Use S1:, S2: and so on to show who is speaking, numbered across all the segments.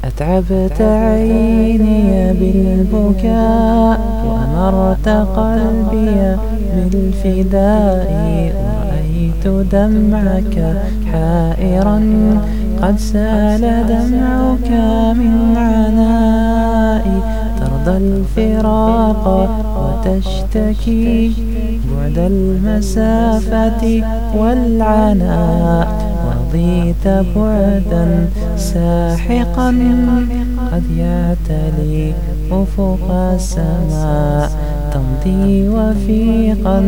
S1: أتعبت عيني بالبكاء وأمرت قلبي بالفداء، ورأيت دمعك حائرا قد سال دمعك من عنائي. ترضى الفراق وتشتكي بعد المسافة والعناء، ورضيت بعدا ساحقا قد يعتلي أفق السماء. تمضي وثيقا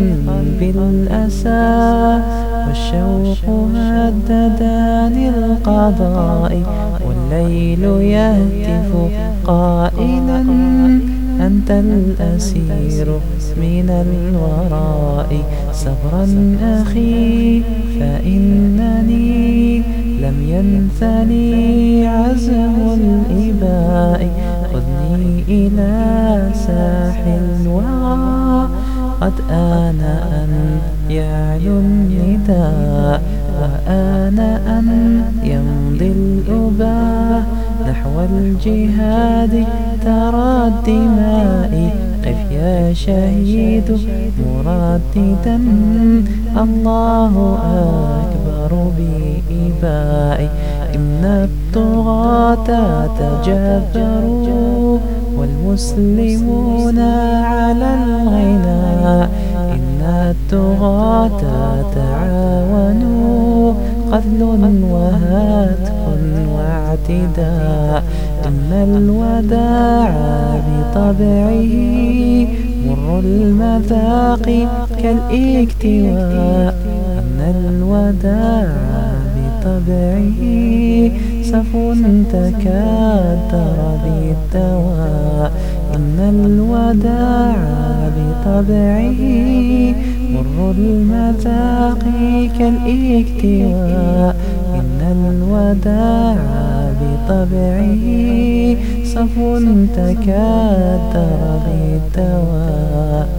S1: بالأسى والشوق هددان القضاء، والليل يهتف قائلا أنت الأسير من الوراء. صبرا أخي فإنني لم ينثني عزم الإباء. خذني إلى ساحل الوغى قد آن أن يعلو النداء، وآن أن يمضي الأباء نحو الجهاد ترى الدماء. قف يا شهيد مرددا الله أكبر بإبائي. إن الطغاة تجبروا والمسلمون على الغناء. إن الطغاة تعاونوا قتل وهتك واعتداء. إن الوداع بطبعه مر المذاق كالاكتواء. إن الوداع بطبعه صفو تكدر بالدواء. إن الوداع بطبعه مر المذاق كالاكتواء. إن الوداع بطبعه صفو تكدر بالدواء.